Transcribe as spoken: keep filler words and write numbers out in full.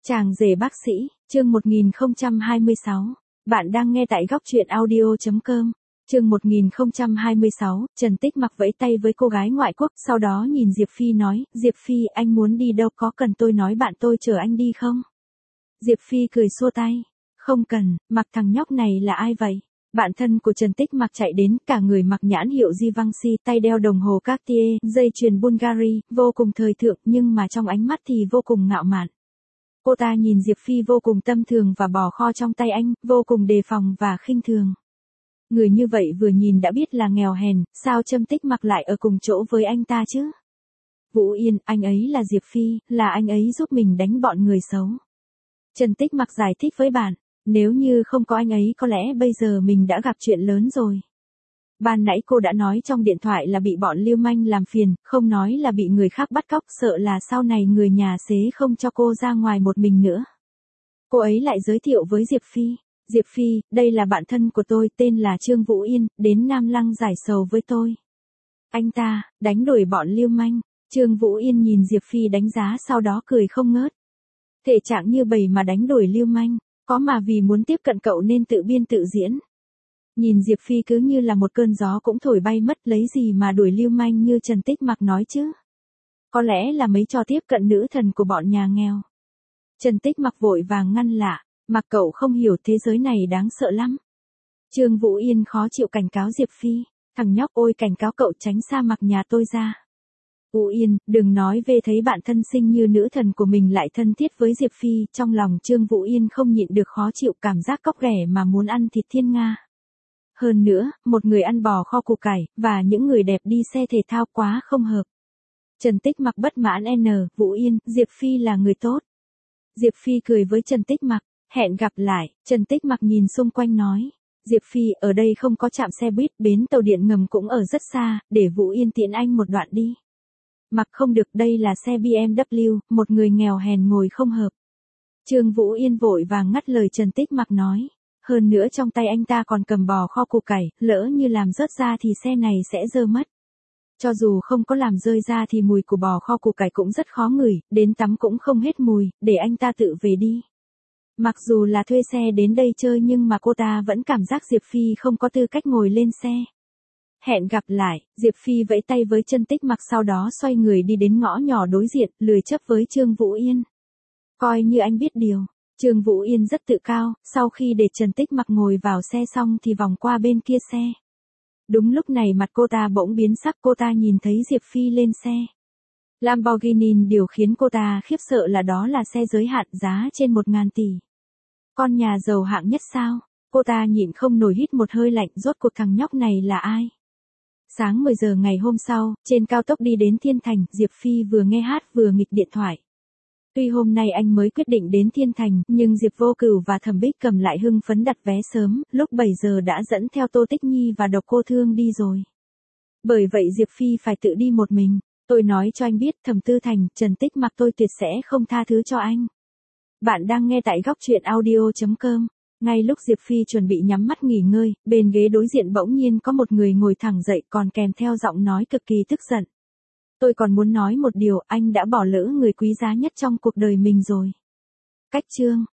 Chàng rể bác sĩ, chương một nghìn không trăm hai mươi sáu. Bạn đang nghe tại góc truyện audio chấm com. Chương một nghìn không trăm hai mươi sáu, Trần Tích Mặc vẫy tay với cô gái ngoại quốc, sau đó nhìn Diệp Phi nói, Diệp Phi, anh muốn đi đâu, có cần tôi nói bạn tôi chở anh đi không? Diệp Phi cười xua tay, không cần, Mặc thằng nhóc này là ai vậy? Bạn thân của Trần Tích Mặc chạy đến, cả người mặc nhãn hiệu Givenchy, tay đeo đồng hồ Cartier, dây chuyền Bulgari, vô cùng thời thượng, nhưng mà trong ánh mắt thì vô cùng ngạo mạn. Cô ta nhìn Diệp Phi vô cùng tâm thường và bò kho trong tay anh, vô cùng đề phòng và khinh thường. Người như vậy vừa nhìn đã biết là nghèo hèn, sao Trần Tích Mặc lại ở cùng chỗ với anh ta chứ? Vũ Yên, anh ấy là Diệp Phi, là anh ấy giúp mình đánh bọn người xấu. Trần Tích Mặc giải thích với bạn, nếu như không có anh ấy có lẽ bây giờ mình đã gặp chuyện lớn rồi. Ban nãy cô đã nói trong điện thoại là bị bọn lưu manh làm phiền, không nói là bị người khác bắt cóc, sợ là sau này người nhà xế không cho cô ra ngoài một mình nữa. Cô ấy lại giới thiệu với Diệp Phi, Diệp Phi, đây là bạn thân của tôi, tên là Trương Vũ Yên, đến Nam Lăng giải sầu với tôi. Anh ta, đánh đuổi bọn lưu manh. Trương Vũ Yên nhìn Diệp Phi đánh giá sau đó cười không ngớt. Thể trạng như bầy mà đánh đuổi lưu manh, có mà vì muốn tiếp cận cậu nên tự biên tự diễn. Nhìn Diệp Phi cứ như là một cơn gió cũng thổi bay mất, lấy gì mà đuổi lưu manh như Trần Tích Mặc nói chứ. Có lẽ là mấy trò tiếp cận nữ thần của bọn nhà nghèo. Trần Tích Mặc vội vàng ngăn lạ, Mặc cậu không hiểu thế giới này đáng sợ lắm. Trương Vũ Yên khó chịu cảnh cáo Diệp Phi, thằng nhóc ôi cảnh cáo cậu tránh xa Mặc nhà tôi ra. Vũ Yên, đừng nói về thấy bạn thân sinh như nữ thần của mình lại thân thiết với Diệp Phi, trong lòng Trương Vũ Yên không nhịn được khó chịu cảm giác cóc ghẻ mà muốn ăn thịt thiên nga. Hơn nữa, một người ăn bò kho củ cải, và những người đẹp đi xe thể thao quá không hợp. Trần Tích Mặc bất mãn n, Vũ Yên, Diệp Phi là người tốt. Diệp Phi cười với Trần Tích Mặc, hẹn gặp lại, Trần Tích Mặc nhìn xung quanh nói. Diệp Phi, ở đây không có trạm xe buýt, bến tàu điện ngầm cũng ở rất xa, để Vũ Yên tiễn anh một đoạn đi. Mặc không được, đây là xe bê em vê, một người nghèo hèn ngồi không hợp. Trương Vũ Yên vội vàng ngắt lời Trần Tích Mặc nói. Hơn nữa trong tay anh ta còn cầm bò kho củ cải, lỡ như làm rớt ra thì xe này sẽ dơ mất. Cho dù không có làm rơi ra thì mùi của bò kho củ cải cũng rất khó ngửi, đến tắm cũng không hết mùi, để anh ta tự về đi. Mặc dù là thuê xe đến đây chơi nhưng mà cô ta vẫn cảm giác Diệp Phi không có tư cách ngồi lên xe. Hẹn gặp lại, Diệp Phi vẫy tay với Trần Tích Mặc sau đó xoay người đi đến ngõ nhỏ đối diện, lười chấp với Trương Vũ Yên. Coi như anh biết điều. Trương Vũ Yên rất tự cao, sau khi để Trần Tích Mặc ngồi vào xe xong thì vòng qua bên kia xe. Đúng lúc này mặt cô ta bỗng biến sắc, cô ta nhìn thấy Diệp Phi lên xe. Lamborghini, điều khiến cô ta khiếp sợ là đó là xe giới hạn giá trên một ngàn tỷ. Con nhà giàu hạng nhất sao? Cô ta nhịn không nổi hít một hơi lạnh, rốt cuộc thằng nhóc này là ai? Sáng mười giờ ngày hôm sau, trên cao tốc đi đến Thiên Thành, Diệp Phi vừa nghe hát vừa nghịch điện thoại. Tuy hôm nay anh mới quyết định đến Thiên Thành, nhưng Diệp Vô Cửu và Thẩm Bích Cầm lại hưng phấn đặt vé sớm, lúc bảy giờ đã dẫn theo Tô Tích Nhi và Độc Cô Thương đi rồi. Bởi vậy Diệp Phi phải tự đi một mình. Tôi nói cho anh biết, Thẩm Tư Thành, Trần Tích Mặc tôi tuyệt sẽ không tha thứ cho anh. Bạn đang nghe tại góc truyện audio chấm com. Ngay lúc Diệp Phi chuẩn bị nhắm mắt nghỉ ngơi, bên ghế đối diện bỗng nhiên có một người ngồi thẳng dậy còn kèm theo giọng nói cực kỳ tức giận. Tôi còn muốn nói một điều, anh đã bỏ lỡ người quý giá nhất trong cuộc đời mình rồi. Cách chương.